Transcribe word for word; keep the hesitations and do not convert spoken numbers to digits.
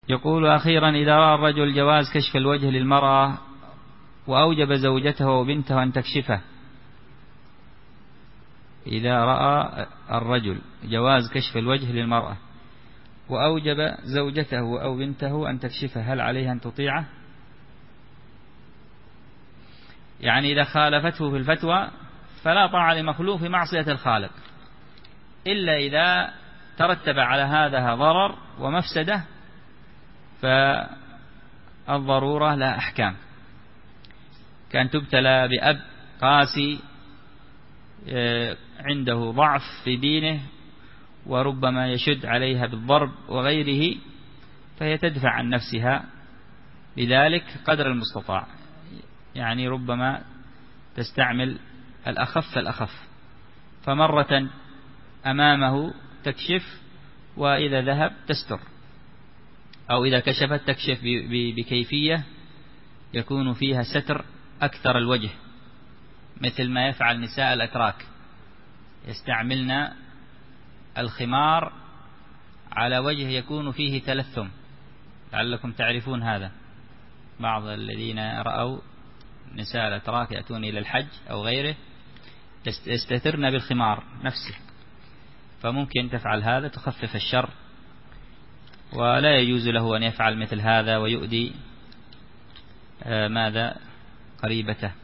يقول أخيرا: إذا رأى الرجل جواز كشف الوجه للمرأة وأوجب زوجته وبنته أن تكشفه، إذا رأى الرجل جواز كشف الوجه للمرأة وأوجب زوجته أو بنته أن تكشفه، هل عليها أن تطيعه؟ يعني إذا خالفته في الفتوى فلا طاعة لمخلوق في معصية الخالق، إلا إذا ترتب على هذا ضرر ومفسدة فالضرورة لا أحكام، كان تبتلى بأب قاسي عنده ضعف في دينه وربما يشد عليها بالضرب وغيره، فهي تدفع عن نفسها بذلك قدر المستطاع، يعني ربما تستعمل الأخف الأخف، فمرة أمامه تكشف وإذا ذهب تستر، أو إذا كشفت تكشف بكيفية يكون فيها ستر أكثر الوجه، مثل ما يفعل نساء الأتراك، يستعملن الخمار على وجه يكون فيه تلثم، لعلكم تعرفون هذا، بعض الذين رأوا نساء الأتراك يأتون إلى الحج أو غيره يستترن بالخمار نفسه، فممكن تفعل هذا تخفف الشر، ولا يجوز له أن يفعل مثل هذا ويؤذي ماذا قريبته.